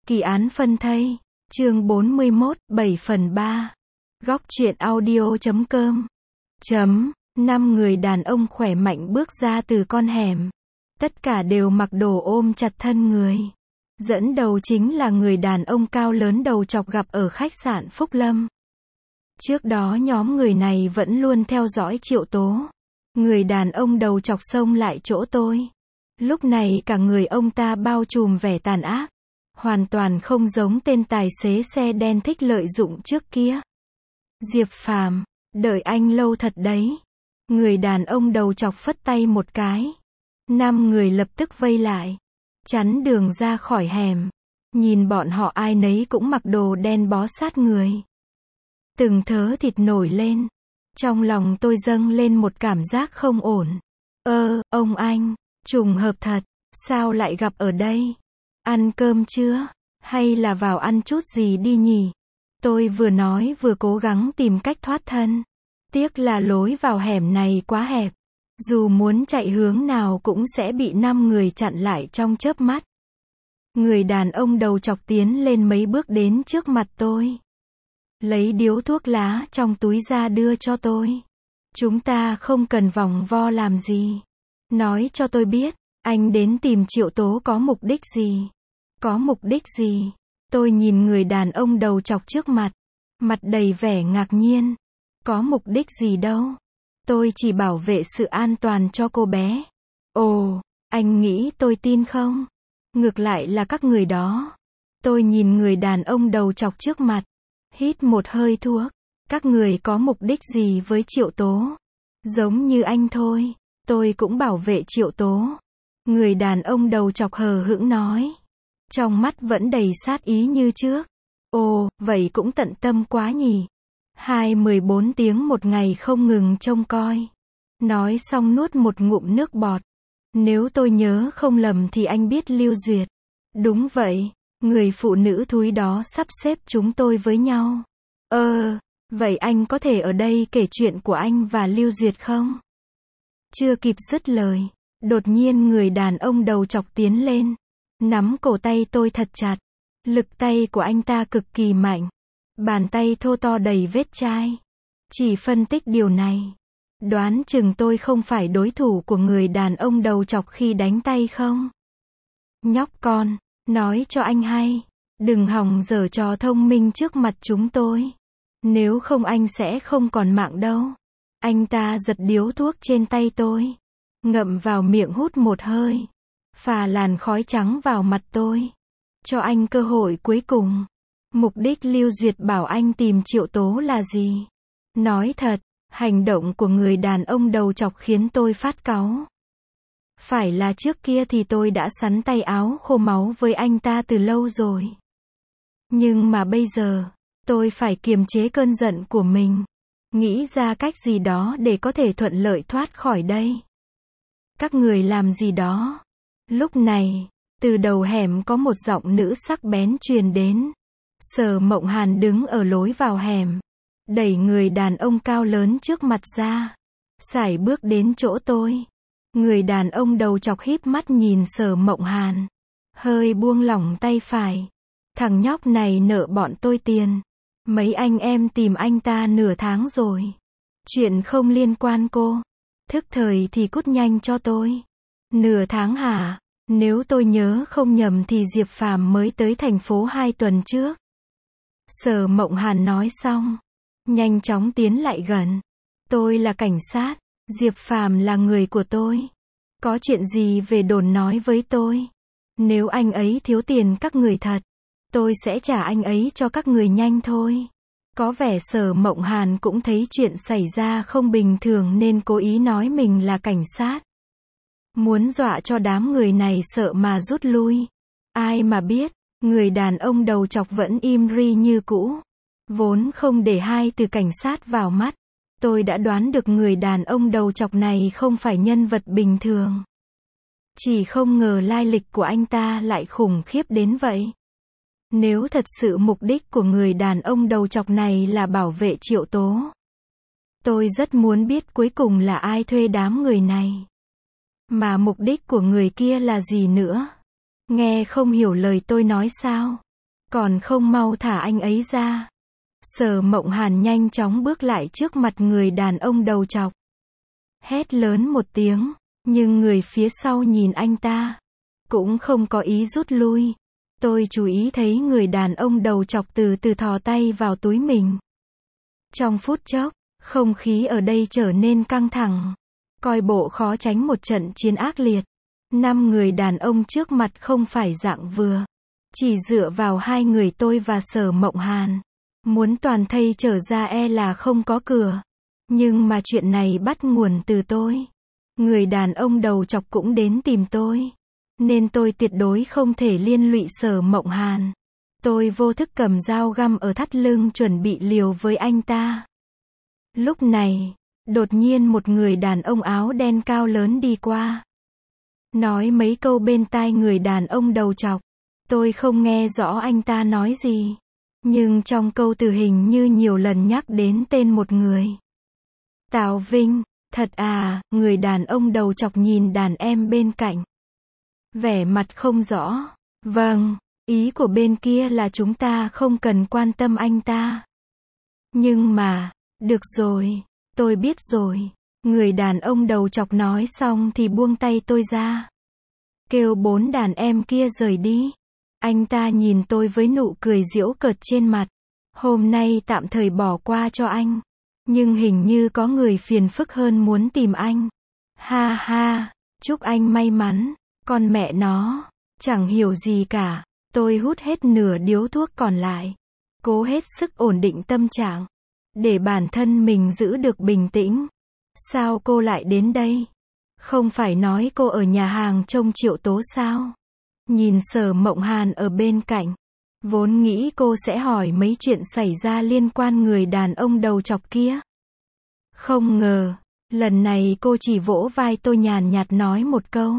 Kỳ án phân thây. Chương 41, 7/3. Góc truyện audio.com. 5 người đàn ông khỏe mạnh bước ra từ con hẻm. Tất cả đều mặc đồ ôm chặt thân người. Dẫn đầu chính là người đàn ông cao lớn đầu chọc gặp ở khách sạn Phúc Lâm. Trước đó nhóm người này vẫn luôn theo dõi Triệu Tố. Người đàn ông đầu chọc xông lại chỗ tôi. Lúc này cả người ông ta bao trùm vẻ tàn ác. Hoàn toàn không giống tên tài xế xe đen thích lợi dụng trước kia. Diệp Phàm, đợi anh lâu thật đấy. Người đàn ông đầu chọc phất tay một cái. 5 người lập tức vây lại. Chắn đường ra khỏi hẻm. Nhìn bọn họ ai nấy cũng mặc đồ đen bó sát người. Từng thớ thịt nổi lên. Trong lòng tôi dâng lên một cảm giác không ổn. Ông anh, trùng hợp thật, sao lại gặp ở đây? Ăn cơm chưa? Hay là vào ăn chút gì đi nhỉ? Tôi vừa nói vừa cố gắng tìm cách thoát thân. Tiếc là lối vào hẻm này quá hẹp. Dù muốn chạy hướng nào cũng sẽ bị 5 người chặn lại trong chớp mắt. Người đàn ông đầu chọc tiến lên mấy bước đến trước mặt tôi. Lấy điếu thuốc lá trong túi ra đưa cho tôi. Chúng ta không cần vòng vo làm gì. Nói cho tôi biết, anh đến tìm Triệu Tố có mục đích gì? Có mục đích gì? Tôi nhìn người đàn ông đầu chọc trước mặt. Mặt đầy vẻ ngạc nhiên. Có mục đích gì đâu? Tôi chỉ bảo vệ sự an toàn cho cô bé. Ồ, anh nghĩ tôi tin không? Ngược lại là các người đó. Tôi nhìn người đàn ông đầu chọc trước mặt. Hít một hơi thuốc. Các người có mục đích gì với Triệu Tố? Giống như anh thôi. Tôi cũng bảo vệ Triệu Tố. Người đàn ông đầu chọc hờ hững nói. Trong mắt vẫn đầy sát ý như trước. Ồ, vậy cũng tận tâm quá nhỉ. 24 tiếng một ngày không ngừng trông coi. Nói xong nuốt một ngụm nước bọt. Nếu tôi nhớ không lầm thì anh biết Lưu Duyệt. Đúng vậy, người phụ nữ thúi đó sắp xếp chúng tôi với nhau. Vậy anh có thể ở đây kể chuyện của anh và Lưu Duyệt không? Chưa kịp dứt lời, đột nhiên người đàn ông đầu chọc tiến lên. Nắm cổ tay tôi thật chặt. Lực tay của anh ta cực kỳ mạnh. Bàn tay thô to đầy vết chai. Chỉ phân tích điều này. Đoán chừng tôi không phải đối thủ của người đàn ông đầu chọc khi đánh tay không? Nhóc con, nói cho anh hay. Đừng hòng giở trò thông minh trước mặt chúng tôi. Nếu không anh sẽ không còn mạng đâu. Anh ta giật điếu thuốc trên tay tôi. Ngậm vào miệng hút một hơi. Phả làn khói trắng vào mặt tôi. Cho anh cơ hội cuối cùng. Mục đích Lưu Duyệt bảo anh tìm Triệu Tố là gì? Nói thật, hành động của người đàn ông đầu chọc khiến tôi phát cáu. Phải là trước kia thì tôi đã sắn tay áo khô máu với anh ta từ lâu rồi. Nhưng mà bây giờ, tôi phải kiềm chế cơn giận của mình. Nghĩ ra cách gì đó để có thể thuận lợi thoát khỏi đây. Các người làm gì đó? Lúc này, từ đầu hẻm có một giọng nữ sắc bén truyền đến. Sở Mộng Hàn đứng ở lối vào hẻm. Đẩy người đàn ông cao lớn trước mặt ra. Sải bước đến chỗ tôi. Người đàn ông đầu chọc híp mắt nhìn Sở Mộng Hàn. Hơi buông lỏng tay phải. Thằng nhóc này nợ bọn tôi tiền. Mấy anh em tìm anh ta nửa tháng rồi. Chuyện không liên quan cô. Thức thời thì cút nhanh cho tôi. Nửa tháng hả? Nếu tôi nhớ không nhầm thì Diệp Phàm mới tới thành phố 2 tuần trước. Sở Mộng Hàn nói xong. Nhanh chóng tiến lại gần. Tôi là cảnh sát. Diệp Phàm là người của tôi. Có chuyện gì về đồn nói với tôi. Nếu anh ấy thiếu tiền các người thật. Tôi sẽ trả anh ấy cho các người nhanh thôi. Có vẻ Sở Mộng Hàn cũng thấy chuyện xảy ra không bình thường nên cố ý nói mình là cảnh sát. Muốn dọa cho đám người này sợ mà rút lui. Ai mà biết, người đàn ông đầu chọc vẫn im ri như cũ. Vốn không để hai từ cảnh sát vào mắt. Tôi đã đoán được người đàn ông đầu chọc này không phải nhân vật bình thường. Chỉ không ngờ lai lịch của anh ta lại khủng khiếp đến vậy. Nếu thật sự mục đích của người đàn ông đầu chọc này là bảo vệ Triệu Tố. Tôi rất muốn biết cuối cùng là ai thuê đám người này. Mà mục đích của người kia là gì nữa? Nghe không hiểu lời tôi nói sao? Còn không mau thả anh ấy ra. Sở Mộng Hàn nhanh chóng bước lại trước mặt người đàn ông đầu trọc. Hét lớn một tiếng, nhưng người phía sau nhìn anh ta, cũng không có ý rút lui. Tôi chú ý thấy người đàn ông đầu trọc từ từ thò tay vào túi mình. Trong phút chốc, không khí ở đây trở nên căng thẳng. Coi bộ khó tránh một trận chiến ác liệt. 5 người đàn ông trước mặt không phải dạng vừa. Chỉ dựa vào 2 người tôi và Sở Mộng Hàn. Muốn toàn thây trở ra e là không có cửa. Nhưng mà chuyện này bắt nguồn từ tôi. Người đàn ông đầu trọc cũng đến tìm tôi. Nên tôi tuyệt đối không thể liên lụy Sở Mộng Hàn. Tôi vô thức cầm dao găm ở thắt lưng chuẩn bị liều với anh ta. Lúc này, đột nhiên một người đàn ông áo đen cao lớn đi qua. Nói mấy câu bên tai người đàn ông đầu trọc. Tôi không nghe rõ anh ta nói gì. Nhưng trong câu từ hình như nhiều lần nhắc đến tên một người. Tào Vinh, thật à, người đàn ông đầu trọc nhìn đàn em bên cạnh. Vẻ mặt không rõ. Vâng, ý của bên kia là chúng ta không cần quan tâm anh ta. Nhưng mà, được rồi, tôi biết rồi. Người đàn ông đầu trọc nói xong thì buông tay tôi ra. Kêu 4 đàn em kia rời đi. Anh ta nhìn tôi với nụ cười giễu cợt trên mặt. Hôm nay tạm thời bỏ qua cho anh. Nhưng hình như có người phiền phức hơn muốn tìm anh. Ha ha, chúc anh may mắn. Con mẹ nó, chẳng hiểu gì cả. Tôi hút hết nửa điếu thuốc còn lại. Cố hết sức ổn định tâm trạng. Để bản thân mình giữ được bình tĩnh. Sao cô lại đến đây? Không phải nói cô ở nhà hàng trông Triệu Tố sao? Nhìn Sở Mộng Hàn ở bên cạnh. Vốn nghĩ cô sẽ hỏi mấy chuyện xảy ra liên quan người đàn ông đầu trọc kia. Không ngờ, lần này cô chỉ vỗ vai tôi nhàn nhạt nói một câu.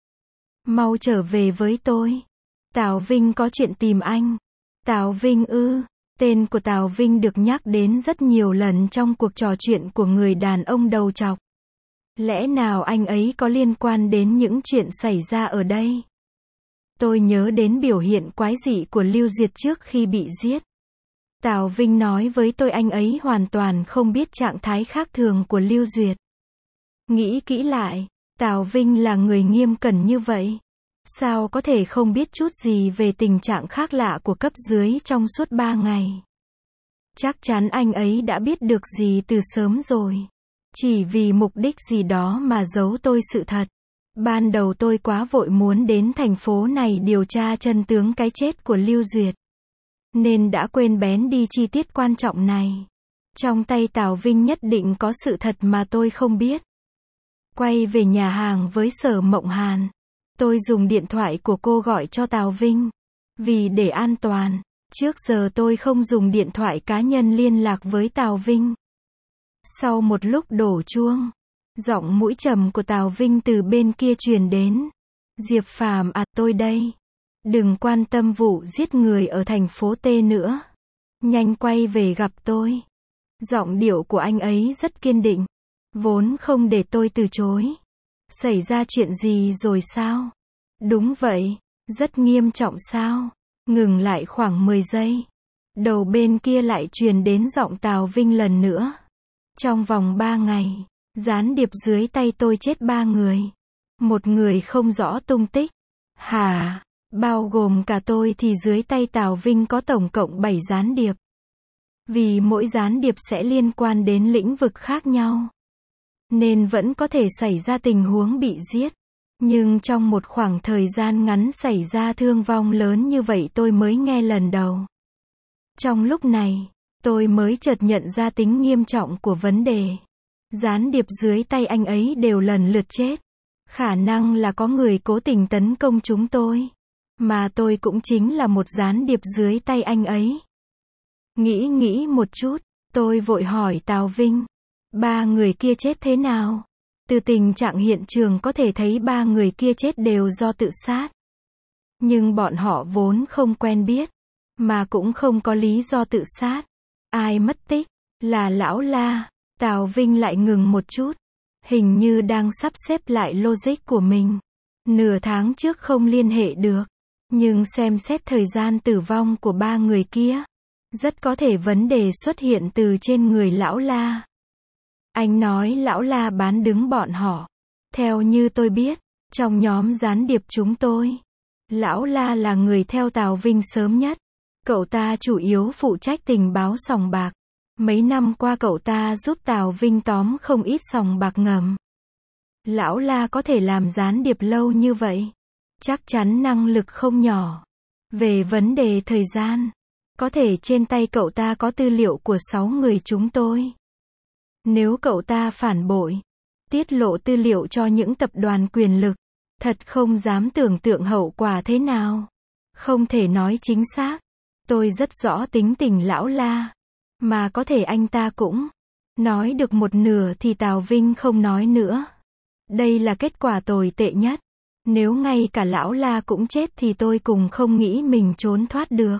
Mau trở về với tôi. Tào Vinh có chuyện tìm anh. Tào Vinh ư? Tên của Tào Vinh được nhắc đến rất nhiều lần trong cuộc trò chuyện của người đàn ông đầu trọc. Lẽ nào anh ấy có liên quan đến những chuyện xảy ra ở đây? Tôi nhớ đến biểu hiện quái dị của Lưu Duyệt trước khi bị giết. Tào Vinh nói với tôi anh ấy hoàn toàn không biết trạng thái khác thường của Lưu Duyệt. Nghĩ kỹ lại, Tào Vinh là người nghiêm cẩn như vậy. Sao có thể không biết chút gì về tình trạng khác lạ của cấp dưới trong suốt 3 ngày? Chắc chắn anh ấy đã biết được gì từ sớm rồi. Chỉ vì mục đích gì đó mà giấu tôi sự thật. Ban đầu tôi quá vội muốn đến thành phố này điều tra chân tướng cái chết của Lưu Duyệt. Nên đã quên bén đi chi tiết quan trọng này. Trong tay Tào Vinh nhất định có sự thật mà tôi không biết. Quay về nhà hàng với Sở Mộng Hàn. Tôi dùng điện thoại của cô gọi cho Tào Vinh. Vì để an toàn, trước giờ tôi không dùng điện thoại cá nhân liên lạc với Tào Vinh. Sau một lúc đổ chuông, giọng mũi trầm của Tào Vinh từ bên kia truyền đến. Diệp Phàm à, tôi đây. Đừng quan tâm vụ giết người ở thành phố T nữa. Nhanh quay về gặp tôi. Giọng điệu của anh ấy rất kiên định. Vốn không để tôi từ chối. Xảy ra chuyện gì rồi sao? Đúng vậy. Rất nghiêm trọng sao? Ngừng lại khoảng 10 giây. Đầu bên kia lại truyền đến giọng Tào Vinh lần nữa. Trong vòng 3 ngày, gián điệp dưới tay tôi chết 3 người. Một người không rõ tung tích. Hả? Bao gồm cả tôi thì dưới tay Tào Vinh có tổng cộng 7 gián điệp. Vì mỗi gián điệp sẽ liên quan đến lĩnh vực khác nhau. Nên vẫn có thể xảy ra tình huống bị giết. Nhưng trong một khoảng thời gian ngắn xảy ra thương vong lớn như vậy tôi mới nghe lần đầu. Trong lúc này, tôi mới chợt nhận ra tính nghiêm trọng của vấn đề. Gián điệp dưới tay anh ấy đều lần lượt chết. Khả năng là có người cố tình tấn công chúng tôi. Mà tôi cũng chính là một gián điệp dưới tay anh ấy. Nghĩ một chút, tôi vội hỏi Tào Vinh. 3 người kia chết thế nào? Từ tình trạng hiện trường có thể thấy 3 người kia chết đều do tự sát. Nhưng bọn họ vốn không quen biết. Mà cũng không có lý do tự sát. Ai mất tích? Là Lão La. Tào Vinh lại ngừng một chút. Hình như đang sắp xếp lại logic của mình. Nửa tháng trước không liên hệ được. Nhưng xem xét thời gian tử vong của ba người kia, rất có thể vấn đề xuất hiện từ trên người lão La. Anh nói lão La bán đứng bọn họ. Theo như tôi biết, trong nhóm gián điệp chúng tôi, lão La là người theo Tào Vinh sớm nhất. Cậu ta chủ yếu phụ trách tình báo sòng bạc. Mấy năm qua cậu ta giúp Tào Vinh tóm không ít sòng bạc ngầm. Lão La có thể làm gián điệp lâu như vậy, chắc chắn năng lực không nhỏ. Về vấn đề thời gian, có thể trên tay cậu ta có tư liệu của 6 người chúng tôi. Nếu cậu ta phản bội, tiết lộ tư liệu cho những tập đoàn quyền lực, thật không dám tưởng tượng hậu quả thế nào. Không thể nói chính xác. Tôi rất rõ tính tình lão La, mà có thể anh ta cũng nói được một nửa thì Tào Vinh không nói nữa. Đây là kết quả tồi tệ nhất. Nếu ngay cả lão La cũng chết thì tôi cũng không nghĩ mình trốn thoát được.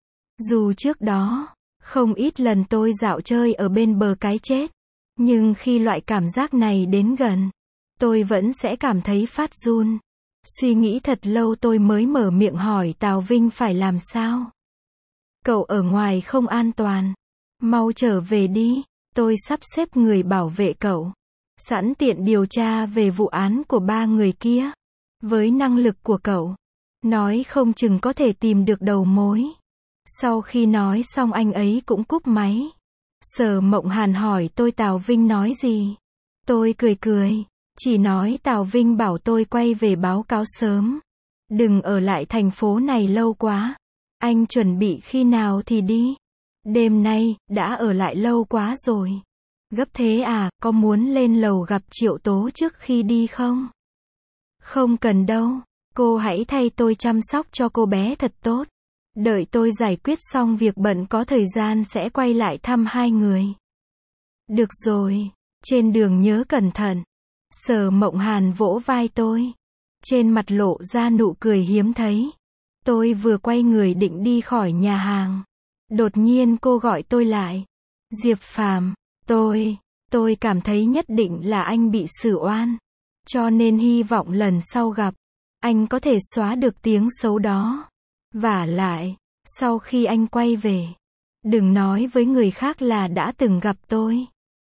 Dù trước đó, không ít lần tôi dạo chơi ở bên bờ cái chết, nhưng khi loại cảm giác này đến gần, tôi vẫn sẽ cảm thấy phát run. Suy nghĩ thật lâu tôi mới mở miệng hỏi Tào Vinh phải làm sao. Cậu ở ngoài không an toàn. Mau trở về đi, tôi sắp xếp người bảo vệ cậu. Sẵn tiện điều tra về vụ án của ba người kia. Với năng lực của cậu, nói không chừng có thể tìm được đầu mối. Sau khi nói xong anh ấy cũng cúp máy. Sở Mộng Hàn hỏi tôi Tào Vinh nói gì. Tôi cười cười, chỉ nói Tào Vinh bảo tôi quay về báo cáo sớm. Đừng ở lại thành phố này lâu quá. Anh chuẩn bị khi nào thì đi. Đêm nay, đã ở lại lâu quá rồi. Gấp thế à, có muốn lên lầu gặp Triệu Tố trước khi đi không? Không cần đâu, cô hãy thay tôi chăm sóc cho cô bé thật tốt. Đợi tôi giải quyết xong việc bận có thời gian sẽ quay lại thăm hai người. Được rồi, trên đường nhớ cẩn thận. Sở Mộng Hàn vỗ vai tôi. Trên mặt lộ ra nụ cười hiếm thấy. Tôi vừa quay người định đi khỏi nhà hàng. Đột nhiên cô gọi tôi lại. Diệp Phàm, tôi cảm thấy nhất định là anh bị xử oan. Cho nên hy vọng lần sau gặp, anh có thể xóa được tiếng xấu đó. Vả lại, sau khi anh quay về, đừng nói với người khác là đã từng gặp tôi.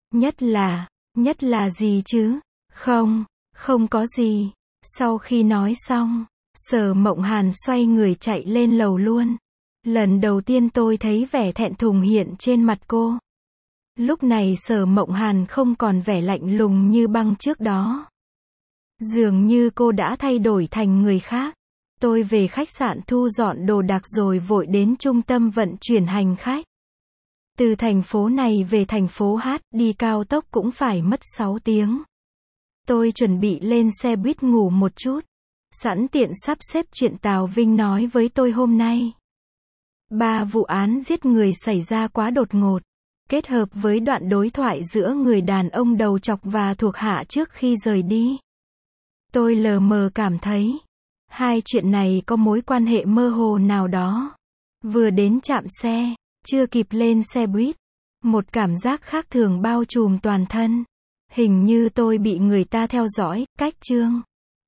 Nhất là gì chứ? Không có gì. Sau khi nói xong, Sở Mộng Hàn xoay người chạy lên lầu luôn. Lần đầu tiên tôi thấy vẻ thẹn thùng hiện trên mặt cô. Lúc này Sở Mộng Hàn không còn vẻ lạnh lùng như băng trước đó. Dường như cô đã thay đổi thành người khác. Tôi về khách sạn thu dọn đồ đạc rồi vội đến trung tâm vận chuyển hành khách. Từ thành phố này về thành phố H, đi cao tốc cũng phải mất 6 tiếng. Tôi chuẩn bị lên xe buýt ngủ một chút. Sẵn tiện sắp xếp chuyện Tào Vinh nói với tôi hôm nay. 3 vụ án giết người xảy ra quá đột ngột. Kết hợp với đoạn đối thoại giữa người đàn ông đầu trọc và thuộc hạ trước khi rời đi. Tôi lờ mờ cảm thấy, hai chuyện này có mối quan hệ mơ hồ nào đó. Vừa đến trạm xe, chưa kịp lên xe buýt, một cảm giác khác thường bao trùm toàn thân. Hình như tôi bị người ta theo dõi, cách chương.